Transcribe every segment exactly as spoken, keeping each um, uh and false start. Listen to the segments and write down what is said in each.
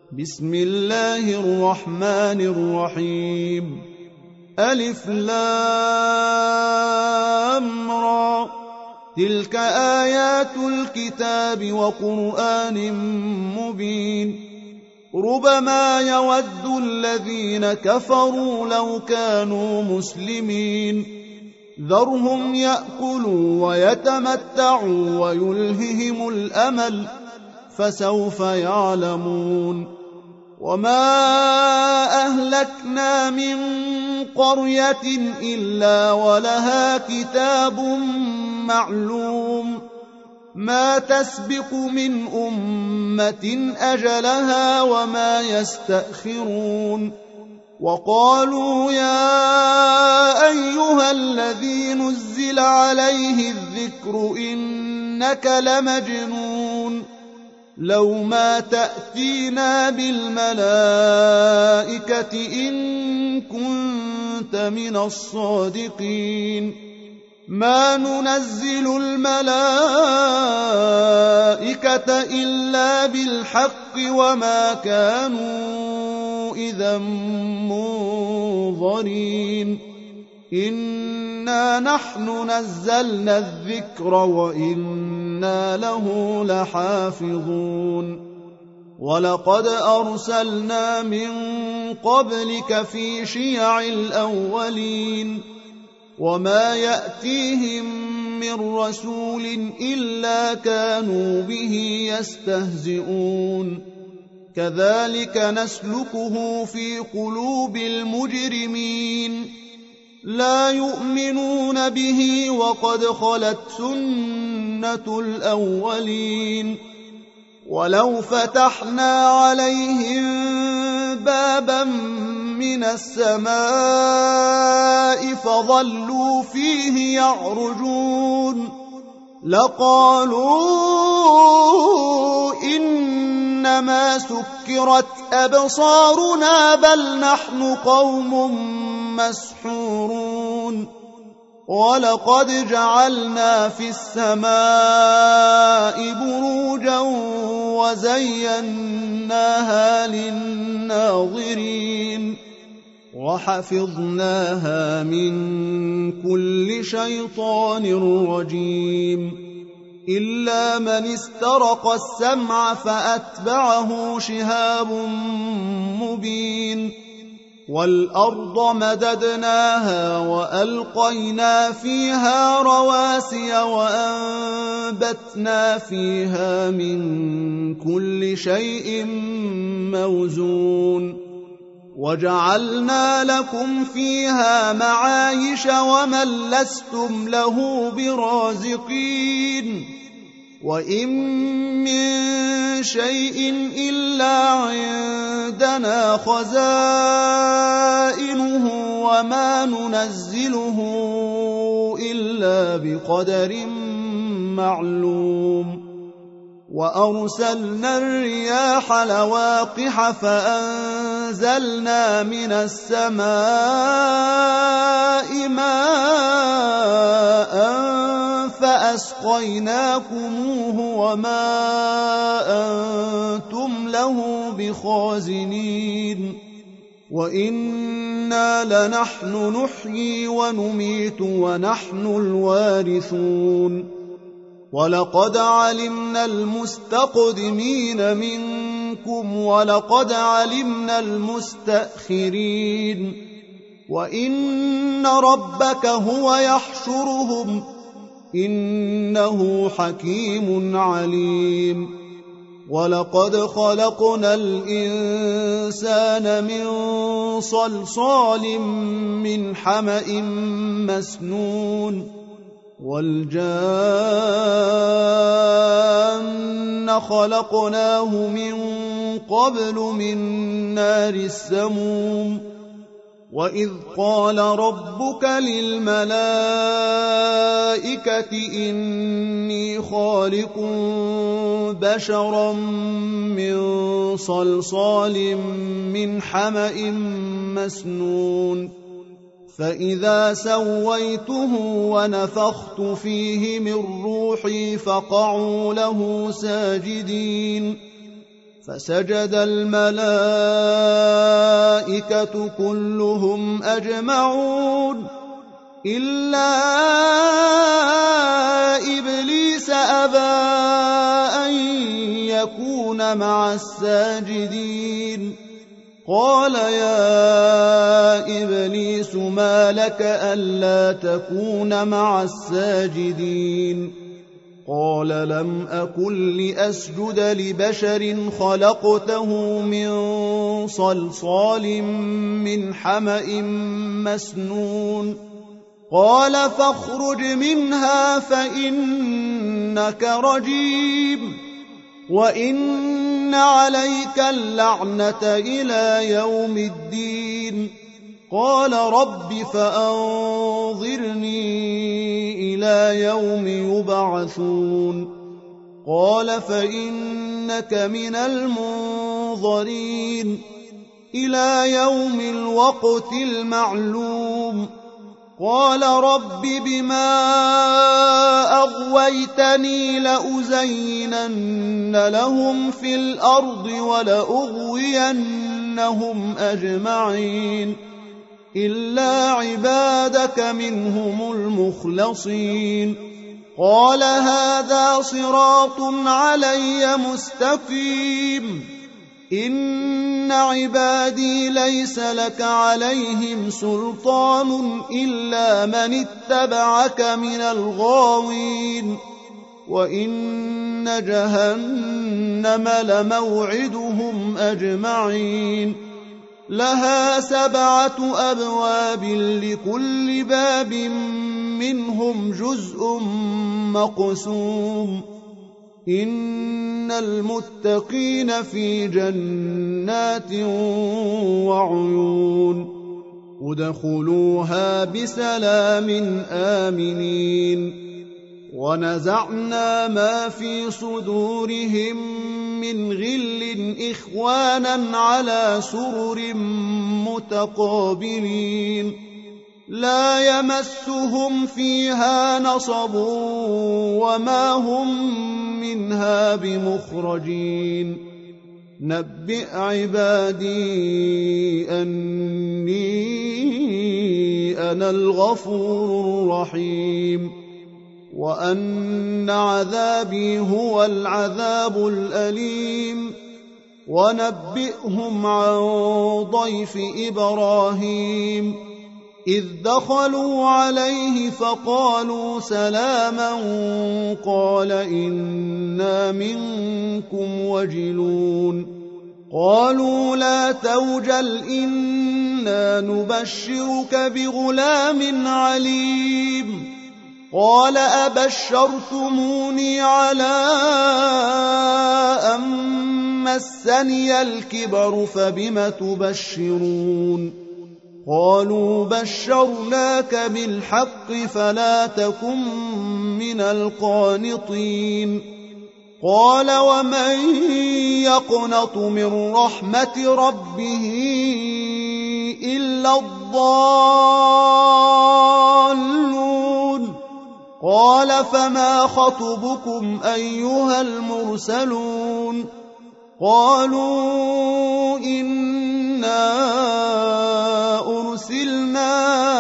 بسم الله الرحمن الرحيم. ألف لام را، تلك آيات الكتاب وقرآن مبين. ربما يود الذين كفروا لو كانوا مسلمين، ذرهم يأكلوا ويتمتعوا ويلههم الأمل، فسوف يعلمون. وما أهلكنا من قرية إلا ولها كتاب معلوم، ما تسبق من أمة أجلها وما يستأخرون. وقالوا يا أيها الذي نزل عليه الذكر إنك لمجنون، لو ما تأتينا بالملائكة إن كنت من الصادقين. ما ننزل الملائكة إلا بالحق وما كانوا إذا منظرين. إنا نحن نزلنا الذكر وإنا له لحافظون. ولقد أرسلنا من قبلك في شيع الأولين، وما يأتيهم من رسول إلا كانوا به يستهزئون. كذلك نسلكه في قلوب المجرمين، لا يؤمنون به وقد خلت سنة الأولين. ولو فتحنا عليهم بابا من السماء فظلوا فيه يعرجون لقالوا إنما سكرت أبصارنا بل نحن قوم مسحورون. ولقد جعلنا في السماء بروجا وزيناها للناظرين، وحفظناها من كل شيطان رجيم، إلا من استرق السمع فأتبعه شهاب مبين. والأرض مددناها وألقينا فيها رواسي وأنبتنا فيها من كل شيء موزون، وجعلنا لكم فيها معايش ومن لستم له برازقين. وإن من شيء إلا عندنا خزائنه وما ننزله إلا بقدر معلوم. وأرسلنا الرياح لواقح فأنزلنا من السماء ماء فأسقيناكموه وما أنتم له بخازنين. وإنا لنحن نحيي ونميت ونحن الوارثون. ولقد علمنا المستقدمين منكم ولقد علمنا المستأخرين. وإن ربك هو يحشرهم إنه حكيم عليم. ولقد خلقنا الإنسان من صلصال من حمأ مسنون، والجان خلقناه من قبل من نار السموم. وإذ قال ربك للملائكة إني خالق بشرا من صلصال من حمأ مسنون، فإذا سويته ونفخت فيه من روحي فقعوا له ساجدين. فسجد الملائكة كلهم أجمعون إلا إبليس أبى أن يكون مع الساجدين قال يا إبليس ما لك ألا تكون مع الساجدين قال لم أكن لأسجد لبشر خلقته من صلصال من حمأ مسنون قال فاخرج منها فإنك رجيم وإن عليك اللعنة إلى يوم الدين قال رب فأنظرني إلى يوم يبعثون قال فإنك من المنظرين إلى يوم الوقت المعلوم قال رب بما أغويتني لأزينن لهم في الأرض ولأغوينهم أجمعين إلا عبادك منهم المخلصين قال هذا صراط علي مستقيم إن عبادي ليس لك عليهم سلطان إلا من اتبعك من الغاوين وإن جهنم لموعدهم أجمعين لها سبعة أبواب لكل باب منهم جزء مقسوم إن المتقين في جنات وعيون ادخلوها بسلام آمنين ونزعنا ما في صدورهم من غل إخوانا على سرر متقابلين لا يمسهم فيها نصب وما هم منها بمخرجين نبئ عبادي أني أنا الغفور الرحيم وأن عذابي هو العذاب الأليم ونبئهم عن ضيف إبراهيم إذ دخلوا عليه فقالوا سلاما قال إنا منكم وجلون قالوا لا توجل إنا نبشرك بغلام عليم قال أبشرتموني على أن مسني الكبر فبم تبشرون قالوا بشرناك بالحق فلا تكن من القانطين قال ومن يقنط من رحمة ربه إلا الضالون قال فما خطبكم أيها المرسلون قالوا إنا أرسلنا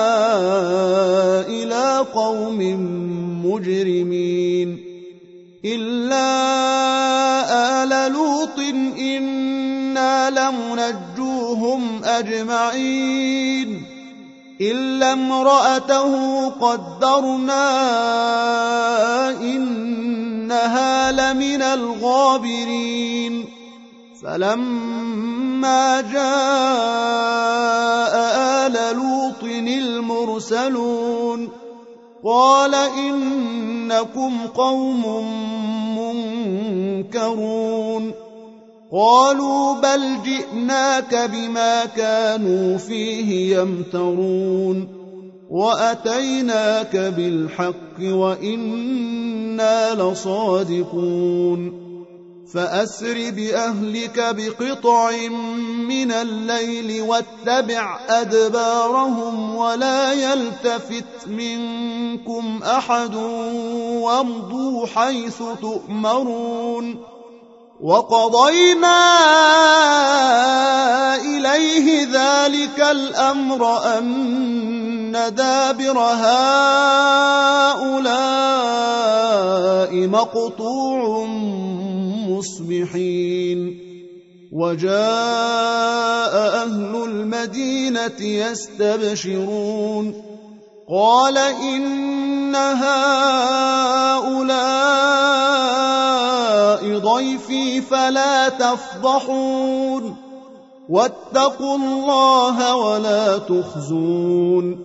إلى قوم مجرمين إلا آل لوط إنا لمنجوهم أجمعين إلا امرأته قدرنا إنها لمن الغابرين فلما جاء آل لوط المرسلون قال إنكم قوم منكرون قالوا بل جئناك بما كانوا فيه يمترون وأتيناك بالحق وإنا لصادقون فأسر بأهلك بقطع من الليل واتبع أدبارهم ولا يلتفت منكم أحد وامضوا حيث تؤمرون وقضينا إليه ذلك الأمر أن دابر هؤلاء مقطوع مصبحين وجاء أهل المدينة يستبشرون قال إن هؤلاء ضيفي فلا تفضحون واتقوا الله ولا تخزون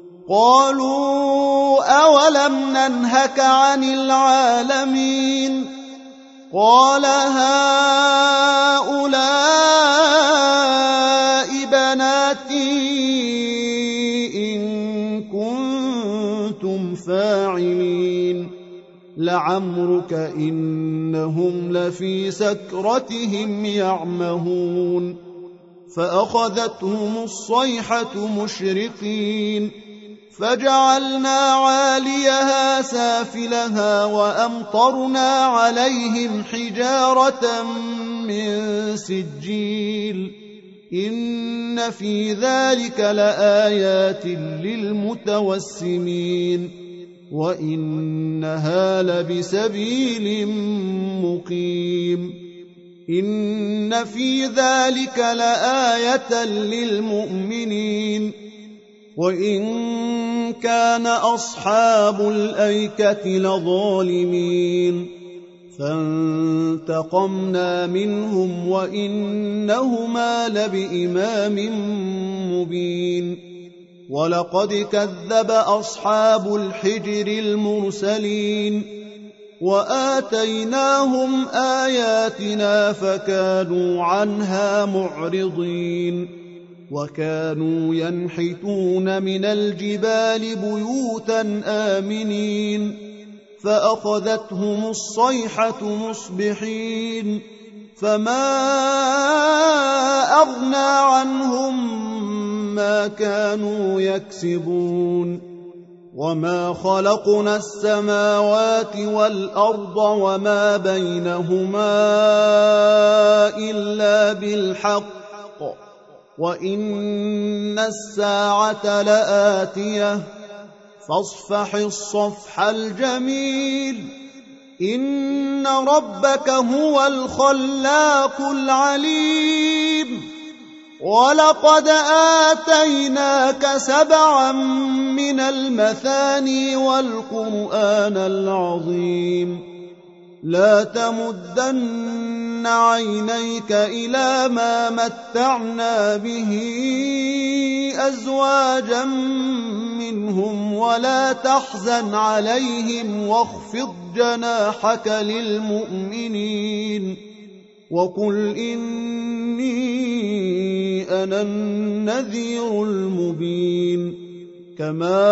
قالوا أولم ننهك عن العالمين قال هؤلاء بناتي إن كنتم فاعلين لعمرك إنهم لفي سكرتهم يعمهون فأخذتهم الصيحة مشرقين فجعلنا عاليها سافلها وأمطرنا عليهم حجارة من سجيل إن في ذلك لآيات للمتوسمين وإنها لبسبيل مقيم إن في ذلك لآية للمؤمنين وإن كان أصحاب الأيكة لظالمين فانتقمنا منهم وإنهما لبإمام مبين ولقد كذب أصحاب الحجر المرسلين وآتيناهم آياتنا فكانوا عنها معرضين وكانوا ينحتون من الجبال بيوتا آمنين فأخذتهم الصيحة مصبحين فما أغنى عنهم ما كانوا يكسبون وما خلقنا السماوات والأرض وما بينهما إلا بالحق وإن الساعة لآتية فاصفح الصفح الجميل إن ربك هو الخلاق العليم ولقد آتيناك سبعا من المثاني والقرآن العظيم لا تمدن عينيك إلى ما متعنا به أزواجا منهم ولا تحزن عليهم واخفض جناحك للمؤمنين وقل إني أنا النذير المبين كما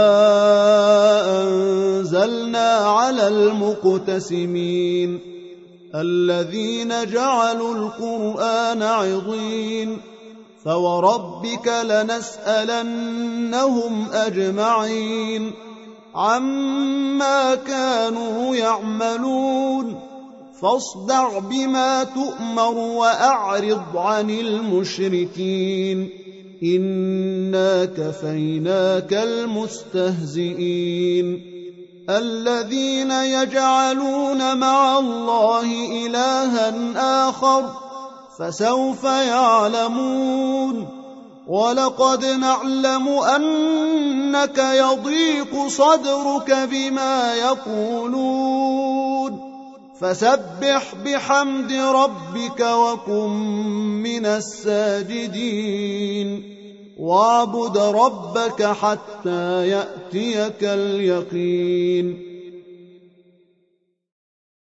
أنزلنا على المقتسمين الذين جعلوا القرآن عضين فوربك لنسألنهم أجمعين عما كانوا يعملون فاصدع بما تؤمر وأعرض عن المشركين إنا كفيناك المستهزئين الذين يجعلون مع الله إلها آخر فسوف يعلمون ولقد نعلم أنك يضيق صدرك بما يقولون فسبح بحمد ربك وكن من الساجدين واعبد ربك حتى يأتيك اليقين